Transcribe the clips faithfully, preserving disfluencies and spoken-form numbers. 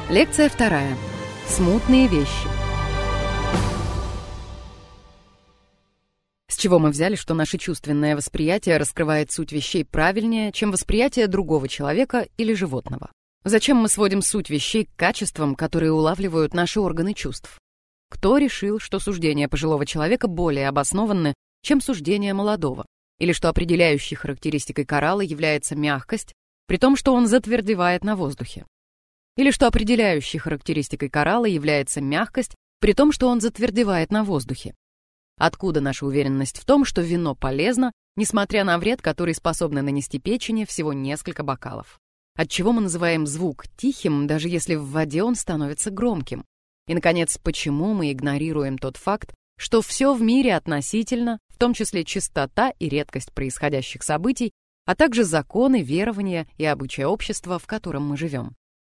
Лекция вторая. Смутные вещи. С чего мы взяли, что наше чувственное восприятие раскрывает суть вещей правильнее, чем восприятие другого человека или животного? Зачем мы сводим суть вещей к качествам, которые улавливают наши органы чувств? Кто решил, что суждения пожилого человека более обоснованы, чем суждения молодого? Или что определяющей характеристикой коралла является мягкость, при том, что он затвердевает на воздухе? Или что определяющей характеристикой коралла является мягкость, при том, что он затвердевает на воздухе? Откуда наша уверенность в том, что вино полезно, несмотря на вред, который способны нанести печени всего несколько бокалов? Отчего мы называем звук тихим, даже если в воде он становится громким? И, наконец, почему мы игнорируем тот факт, что все в мире относительно, в том числе частота и редкость происходящих событий, а также законы, верования и обычаи общества, в котором мы живем?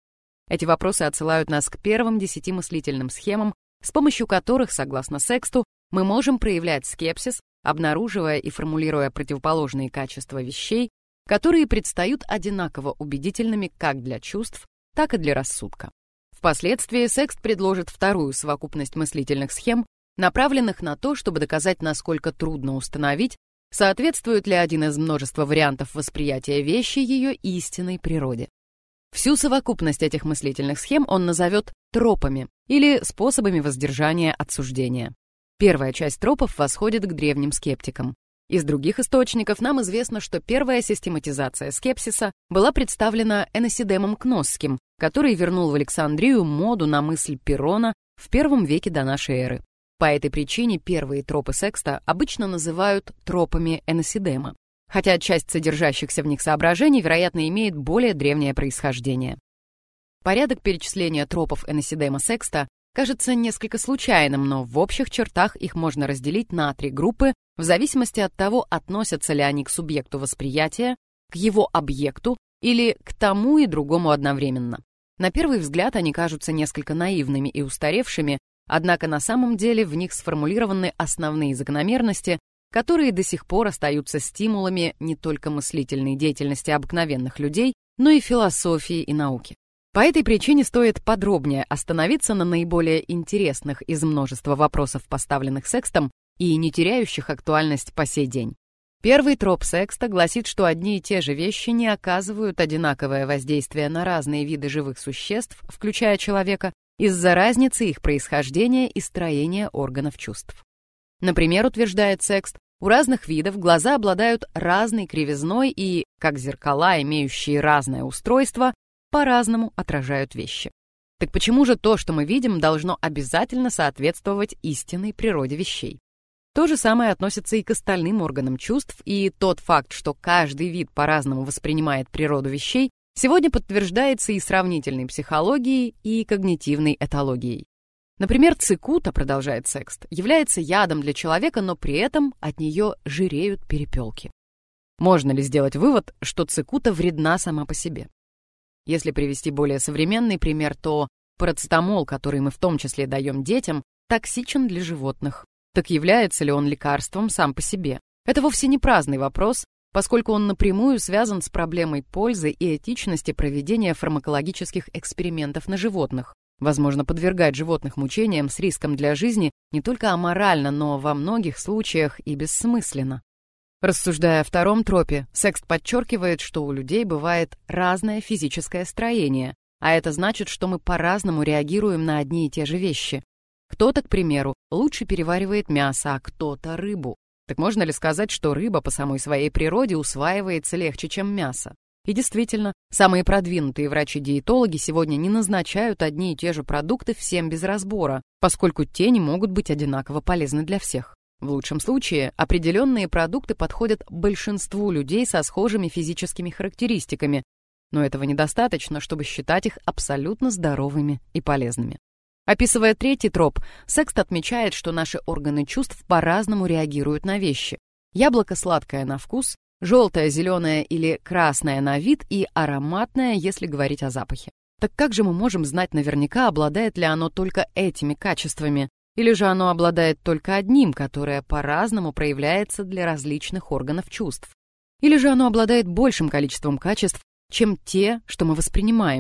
Эти вопросы отсылают нас к первым десяти мыслительным схемам, с помощью которых, согласно Сексту, мы можем проявлять скепсис, обнаруживая и формулируя противоположные качества вещей, которые предстают одинаково убедительными как для чувств, так и для рассудка. Впоследствии Секст предложит вторую совокупность мыслительных схем, направленных на то, чтобы доказать, насколько трудно установить, соответствует ли один из множества вариантов восприятия вещи ее истинной природе. Всю совокупность этих мыслительных схем он назовет тропами или способами воздержания от суждения. Первая часть тропов восходит к древним скептикам. Из других источников нам известно, что первая систематизация скепсиса была представлена Эносидемом Кносским, который вернул в Александрию моду на мысль Пирона в первом веке до нашей эры. По этой причине первые тропы Секста обычно называют тропами Эносидема, хотя часть содержащихся в них соображений, вероятно, имеет более древнее происхождение. Порядок перечисления тропов Эносидема Секста кажется несколько случайным, но в общих чертах их можно разделить на три группы в зависимости от того, относятся ли они к субъекту восприятия, к его объекту или к тому и другому одновременно. На первый взгляд они кажутся несколько наивными и устаревшими, однако на самом деле в них сформулированы основные закономерности, которые до сих пор остаются стимулами не только мыслительной деятельности обыкновенных людей, но и философии и науки. По этой причине стоит подробнее остановиться на наиболее интересных из множества вопросов, поставленных Секстом, и не теряющих актуальность по сей день. Первый троп Секста гласит, что одни и те же вещи не оказывают одинаковое воздействие на разные виды живых существ, включая человека, из-за разницы их происхождения и строения органов чувств. Например, утверждает Секст, у разных видов глаза обладают разной кривизной и, как зеркала, имеющие разное устройство, по-разному отражают вещи. Так почему же то, что мы видим, должно обязательно соответствовать истинной природе вещей? То же самое относится и к остальным органам чувств, и тот факт, что каждый вид по-разному воспринимает природу вещей, сегодня подтверждается и сравнительной психологией, и когнитивной этологией. Например, цикута, продолжает Секст, является ядом для человека, но при этом от нее жиреют перепелки. Можно ли сделать вывод, что цикута вредна сама по себе? Если привести более современный пример, то парацетамол, который мы в том числе даем детям, токсичен для животных. Так является ли он лекарством сам по себе? Это вовсе не праздный вопрос, поскольку он напрямую связан с проблемой пользы и этичности проведения фармакологических экспериментов на животных. Возможно, подвергать животных мучениям с риском для жизни не только аморально, но во многих случаях и бессмысленно. Рассуждая о втором тропе, Секст подчеркивает, что у людей бывает разное физическое строение, а это значит, что мы по-разному реагируем на одни и те же вещи. Кто-то, к примеру, лучше переваривает мясо, а кто-то рыбу. Так можно ли сказать, что рыба по самой своей природе усваивается легче, чем мясо? И действительно, самые продвинутые врачи-диетологи сегодня не назначают одни и те же продукты всем без разбора, поскольку те не могут быть одинаково полезны для всех. В лучшем случае, определенные продукты подходят большинству людей со схожими физическими характеристиками, но этого недостаточно, чтобы считать их абсолютно здоровыми и полезными. Описывая третий троп, Секст отмечает, что наши органы чувств по-разному реагируют на вещи. Яблоко сладкое на вкус, желтое, зеленое или красное на вид и ароматное, если говорить о запахе. Так как же мы можем знать наверняка, обладает ли оно только этими качествами? Или же оно обладает только одним, которое по-разному проявляется для различных органов чувств? Или же оно обладает большим количеством качеств, чем те, что мы воспринимаем?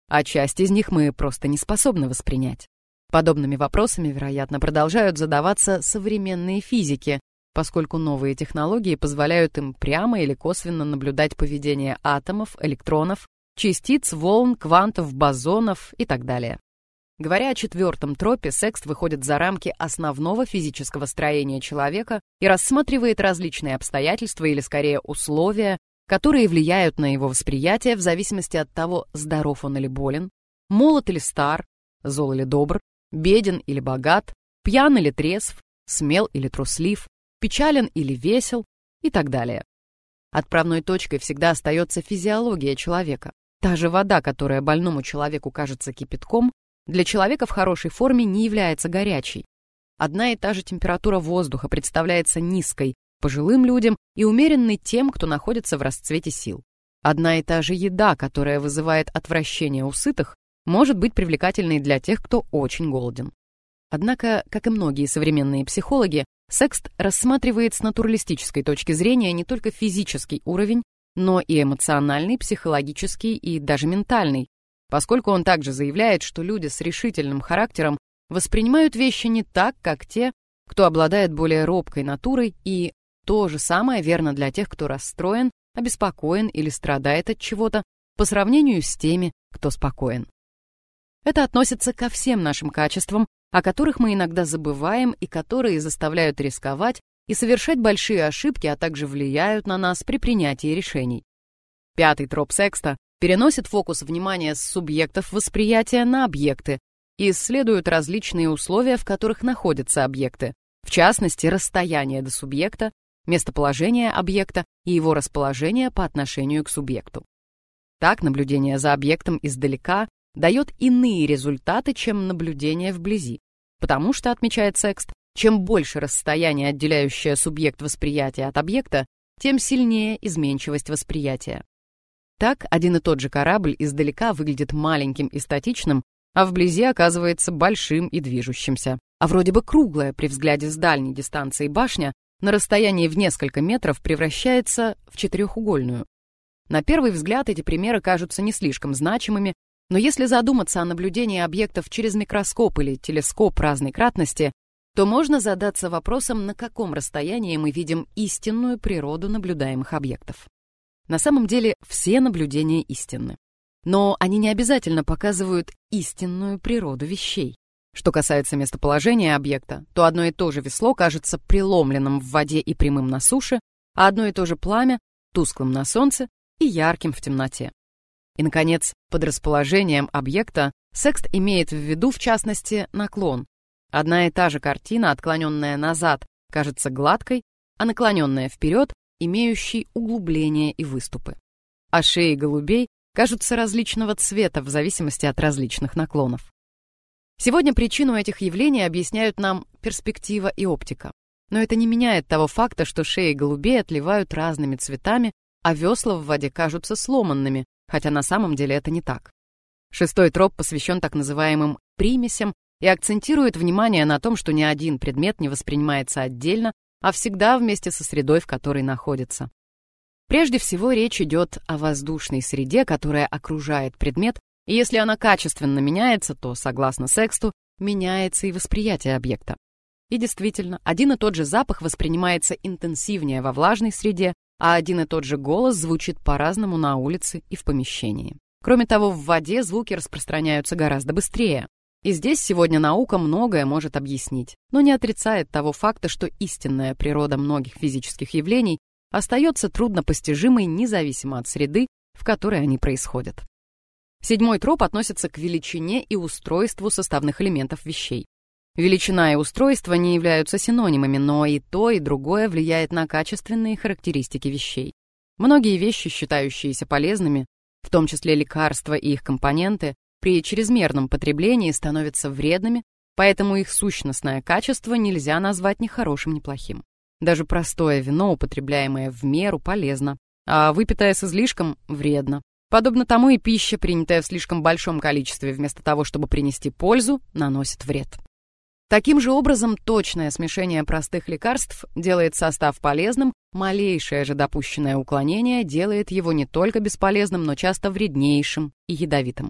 а часть из них мы просто не способны воспринять. Подобными вопросами, вероятно, продолжают задаваться современные физики, поскольку новые технологии позволяют им прямо или косвенно наблюдать поведение атомов, электронов, частиц, волн, квантов, бозонов и так далее. Говоря о четвертом тропе, Секст выходит за рамки основного физического строения человека и рассматривает различные обстоятельства или, скорее, условия, которые влияют на его восприятие в зависимости от того, здоров он или болен, молод или стар, зол или добр, беден или богат, пьян или трезв, смел или труслив, печален или весел и так далее. Отправной точкой всегда остается физиология человека. Та же вода, которая больному человеку кажется кипятком, для человека в хорошей форме не является горячей. Одна и та же температура воздуха представляется низкой пожилым людям и умеренной тем, кто находится в расцвете сил. Одна и та же еда, которая вызывает отвращение у сытых, может быть привлекательной для тех, кто очень голоден. Однако, как и многие современные психологи, Секст рассматривает с натуралистической точки зрения не только физический уровень, но и эмоциональный, психологический и даже ментальный, поскольку он также заявляет, что люди с решительным характером воспринимают вещи не так, как те, кто обладает более робкой натурой, и то же самое верно для тех, кто расстроен, обеспокоен или страдает от чего-то, по сравнению с теми, кто спокоен. Это относится ко всем нашим качествам, о которых мы иногда забываем и которые заставляют рисковать и совершать большие ошибки, а также влияют на нас при принятии решений. Пятый троп Секста переносит фокус внимания с субъектов восприятия на объекты и исследует различные условия, в которых находятся объекты, в частности, расстояние до субъекта, местоположение объекта и его расположение по отношению к субъекту. Так, наблюдение за объектом издалека дает иные результаты, чем наблюдение вблизи, потому что, отмечает Секст, чем больше расстояние, отделяющее субъект восприятия от объекта, тем сильнее изменчивость восприятия. Так, один и тот же корабль издалека выглядит маленьким и статичным, а вблизи оказывается большим и движущимся. А вроде бы круглая при взгляде с дальней дистанции башня на расстоянии в несколько метров превращается в четырехугольную. На первый взгляд эти примеры кажутся не слишком значимыми, но если задуматься о наблюдении объектов через микроскоп или телескоп разной кратности, то можно задаться вопросом, на каком расстоянии мы видим истинную природу наблюдаемых объектов. На самом деле все наблюдения истинны, но они не обязательно показывают истинную природу вещей. Что касается местоположения объекта, то одно и то же весло кажется преломленным в воде и прямым на суше, а одно и то же пламя — тусклым на солнце и ярким в темноте. И, наконец, под расположением объекта Секст имеет в виду, в частности, наклон. Одна и та же картина, отклоненная назад, кажется гладкой, а наклоненная вперед — имеющей углубления и выступы. А шеи голубей кажутся различного цвета в зависимости от различных наклонов. Сегодня причину этих явлений объясняют нам перспектива и оптика. Но это не меняет того факта, что шеи голубей отливают разными цветами, а весла в воде кажутся сломанными, хотя на самом деле это не так. Шестой троп посвящен так называемым примесям и акцентирует внимание на том, что ни один предмет не воспринимается отдельно, а всегда вместе со средой, в которой находится. Прежде всего речь идет о воздушной среде, которая окружает предмет, и если она качественно меняется, то, согласно Сексту, меняется и восприятие объекта. И действительно, один и тот же запах воспринимается интенсивнее во влажной среде, а один и тот же голос звучит по-разному на улице и в помещении. Кроме того, в воде звуки распространяются гораздо быстрее. И здесь сегодня наука многое может объяснить, но не отрицает того факта, что истинная природа многих физических явлений остается труднопостижимой независимо от среды, в которой они происходят. Седьмой троп относится к величине и устройству составных элементов вещей. Величина и устройство не являются синонимами, но и то, и другое влияет на качественные характеристики вещей. Многие вещи, считающиеся полезными, в том числе лекарства и их компоненты, при чрезмерном потреблении становятся вредными, поэтому их сущностное качество нельзя назвать ни хорошим, ни плохим. Даже простое вино, употребляемое в меру, полезно, а выпитое с излишком – вредно. Подобно тому и пища, принятая в слишком большом количестве вместо того, чтобы принести пользу, наносит вред. Таким же образом, точное смешение простых лекарств делает состав полезным, малейшее же допущенное уклонение делает его не только бесполезным, но часто вреднейшим и ядовитым.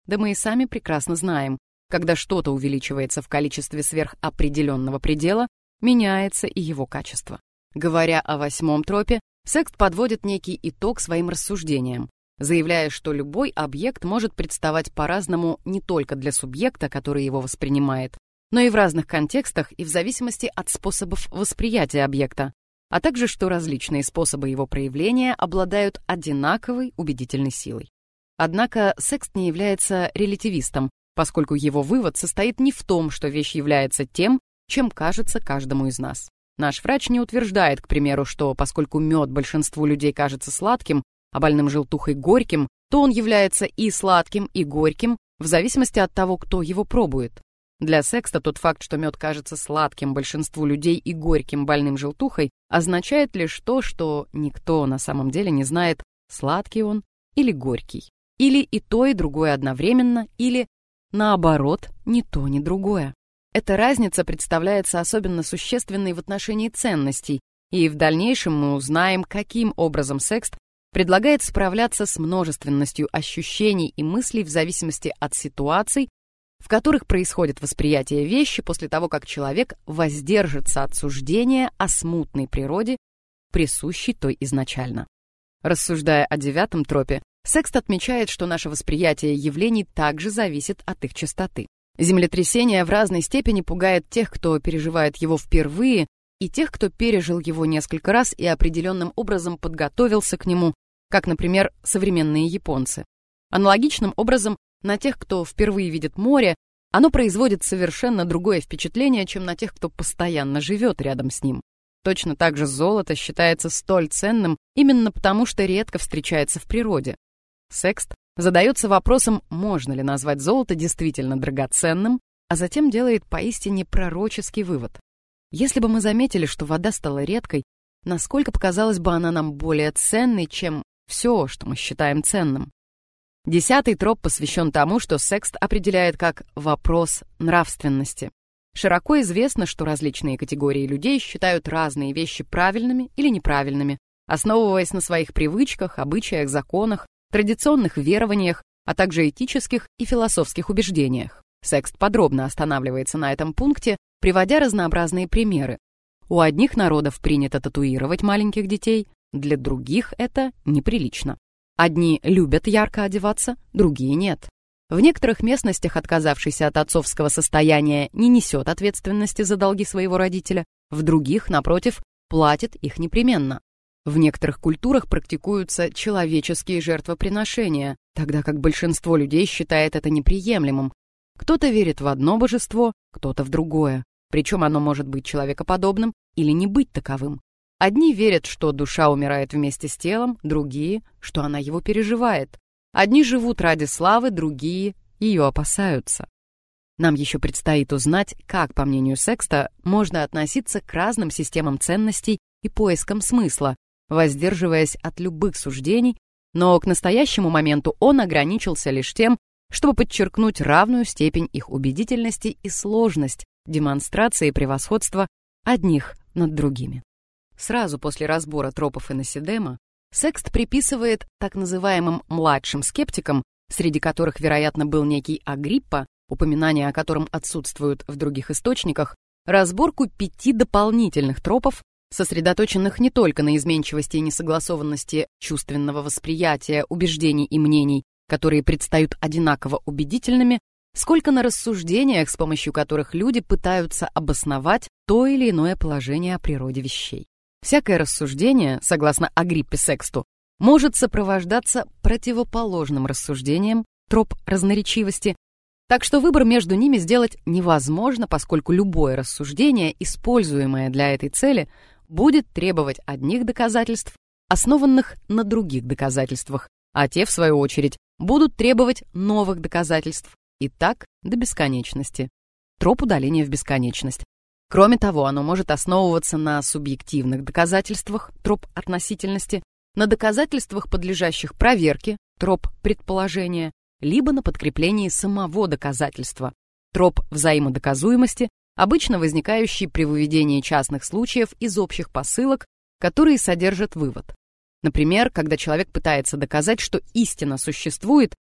Да мы и сами прекрасно знаем, когда что-то увеличивается в количестве сверх определенного предела, меняется и его качество. Говоря о восьмом тропе, Секст подводит некий итог своим рассуждениям, заявляя, что любой объект может представать по-разному не только для субъекта, который его воспринимает, но и в разных контекстах и в зависимости от способов восприятия объекта, а также что различные способы его проявления обладают одинаковой убедительной силой. Однако Секст не является релятивистом, поскольку его вывод состоит не в том, что вещь является тем, чем кажется каждому из нас. Наш врач не утверждает, к примеру, что поскольку мед большинству людей кажется сладким, а больным желтухой горьким, то он является и сладким, и горьким, в зависимости от того, кто его пробует. Для Секста тот факт, что мед кажется сладким большинству людей и горьким больным желтухой, означает лишь то, что никто на самом деле не знает, сладкий он или горький. Или и то, и другое одновременно, или, наоборот, ни то, ни другое. Эта разница представляется особенно существенной в отношении ценностей, и в дальнейшем мы узнаем, каким образом Секст предлагает справляться с множественностью ощущений и мыслей в зависимости от ситуаций, в которых происходит восприятие вещи после того, как человек воздержится от суждения о смутной природе, присущей той изначально. Рассуждая о девятом тропе, Секст отмечает, что наше восприятие явлений также зависит от их частоты. Землетрясение в разной степени пугает тех, кто переживает его впервые, и тех, кто пережил его несколько раз и определенным образом подготовился к нему, как, например, современные японцы. Аналогичным образом, на тех, кто впервые видит море, оно производит совершенно другое впечатление, чем на тех, кто постоянно живет рядом с ним. Точно так же золото считается столь ценным именно потому, что редко встречается в природе. Секст задается вопросом, можно ли назвать золото действительно драгоценным, а затем делает поистине пророческий вывод. Если бы мы заметили, что вода стала редкой, насколько показалась бы она нам более ценной, чем все, что мы считаем ценным. Десятый троп посвящен тому, что Секст определяет как вопрос нравственности. Широко известно, что различные категории людей считают разные вещи правильными или неправильными, основываясь на своих привычках, обычаях, законах, традиционных верованиях, а также этических и философских убеждениях. Секст подробно останавливается на этом пункте, приводя разнообразные примеры. У одних народов принято татуировать маленьких детей, для других это неприлично. Одни любят ярко одеваться, другие нет. В некоторых местностях отказавшийся от отцовского состояния не несет ответственности за долги своего родителя, в других, напротив, платит их непременно. В некоторых культурах практикуются человеческие жертвоприношения, тогда как большинство людей считает это неприемлемым. Кто-то верит в одно божество, кто-то в другое, причем оно может быть человекоподобным или не быть таковым. Одни верят, что душа умирает вместе с телом, другие, что она его переживает. Одни живут ради славы, другие ее опасаются. Нам еще предстоит узнать, как, по мнению Секста, можно относиться к разным системам ценностей и поискам смысла, воздерживаясь от любых суждений, но к настоящему моменту он ограничился лишь тем, чтобы подчеркнуть равную степень их убедительности и сложность демонстрации превосходства одних над другими. Сразу после разбора тропов Эносидема Секст приписывает так называемым младшим скептикам, среди которых, вероятно, был некий Агриппа, упоминания о котором отсутствуют в других источниках, разборку пяти дополнительных тропов, сосредоточенных не только на изменчивости и несогласованности чувственного восприятия, убеждений и мнений, которые предстают одинаково убедительными, сколько на рассуждениях, с помощью которых люди пытаются обосновать то или иное положение о природе вещей. Всякое рассуждение, согласно Агриппе Сексту, может сопровождаться противоположным рассуждением, троп разноречивости, так что выбор между ними сделать невозможно, поскольку любое рассуждение, используемое для этой цели, будет требовать одних доказательств, основанных на других доказательствах, а те, в свою очередь, будут требовать новых доказательств, и так до бесконечности. Троп удаления в бесконечность. Кроме того, оно может основываться на субъективных доказательствах, троп относительности, на доказательствах, подлежащих проверке, троп предположения, либо на подкреплении самого доказательства, троп взаимодоказуемости, обычно возникающий при выведении частных случаев из общих посылок, которые содержат вывод. Например, когда человек пытается доказать, что истина существует,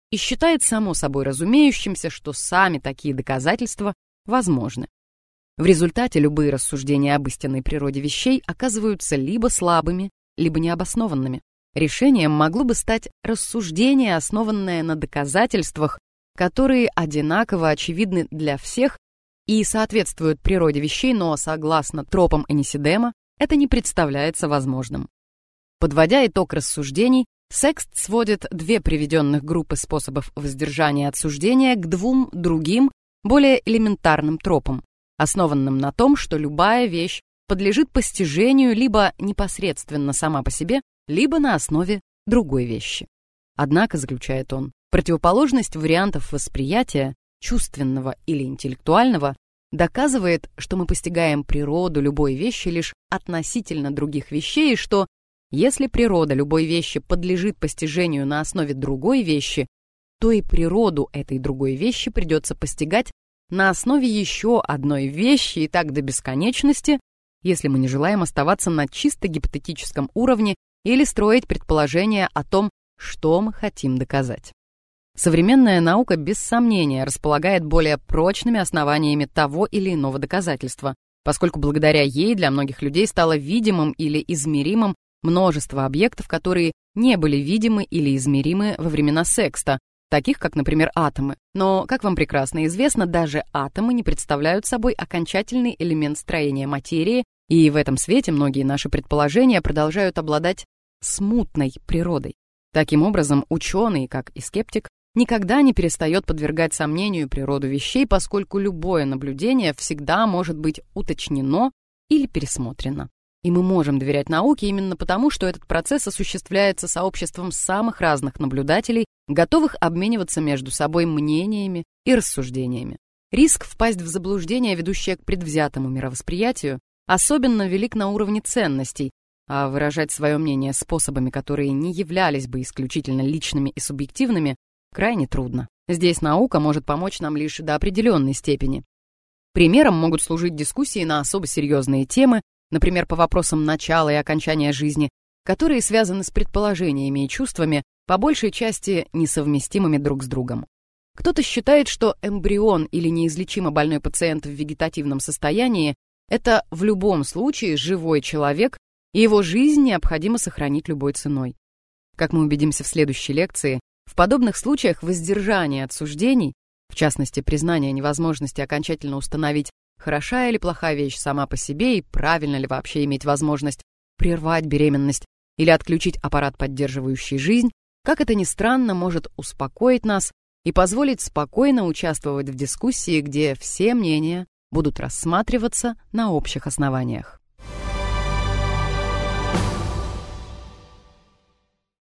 и считает само собой разумеющимся, что сами такие доказательства возможны. В результате любые рассуждения об истинной природе вещей оказываются либо слабыми, либо необоснованными. Решением могло бы стать рассуждение, основанное на доказательствах, которые одинаково очевидны для всех и соответствуют природе вещей, но, согласно тропам Анисидема, это не представляется возможным. Подводя итог рассуждений, Секст сводит две приведенных группы способов воздержания от суждения к двум другим, более элементарным тропам, основанным на том, что любая вещь подлежит постижению либо непосредственно сама по себе, либо на основе другой вещи. Однако, заключает он, противоположность вариантов восприятия, чувственного или интеллектуального, доказывает, что мы постигаем природу любой вещи лишь относительно других вещей, и что, если природа любой вещи подлежит постижению на основе другой вещи, то и природу этой другой вещи придется постигать на основе еще одной вещи и так до бесконечности, если мы не желаем оставаться на чисто гипотетическом уровне или строить предположения о том, что мы хотим доказать. Современная наука без сомнения располагает более прочными основаниями того или иного доказательства, поскольку благодаря ей для многих людей стало видимым или измеримым множество объектов, которые не были видимы или измеримы во времена Секста, таких как, например, атомы. Но, как вам прекрасно известно, даже атомы не представляют собой окончательный элемент строения материи, и в этом свете многие наши предположения продолжают обладать смутной природой. Таким образом, ученый, как и скептик, никогда не перестает подвергать сомнению природу вещей, поскольку любое наблюдение всегда может быть уточнено или пересмотрено. И мы можем доверять науке именно потому, что этот процесс осуществляется сообществом самых разных наблюдателей, готовых обмениваться между собой мнениями и рассуждениями. Риск впасть в заблуждение, ведущее к предвзятому мировосприятию, особенно велик на уровне ценностей, а выражать свое мнение способами, которые не являлись бы исключительно личными и субъективными, крайне трудно. Здесь наука может помочь нам лишь до определенной степени. Примером могут служить дискуссии на особо серьезные темы, например, по вопросам начала и окончания жизни, которые связаны с предположениями и чувствами, по большей части несовместимыми друг с другом. Кто-то считает, что эмбрион или неизлечимо больной пациент в вегетативном состоянии – это в любом случае живой человек, и его жизнь необходимо сохранить любой ценой. Как мы убедимся в следующей лекции, в подобных случаях воздержание от суждений, в частности, признание невозможности окончательно установить, хороша или плохая вещь сама по себе и правильно ли вообще иметь возможность прервать беременность или отключить аппарат, поддерживающий жизнь, как это ни странно, может успокоить нас и позволить спокойно участвовать в дискуссии, где все мнения будут рассматриваться на общих основаниях.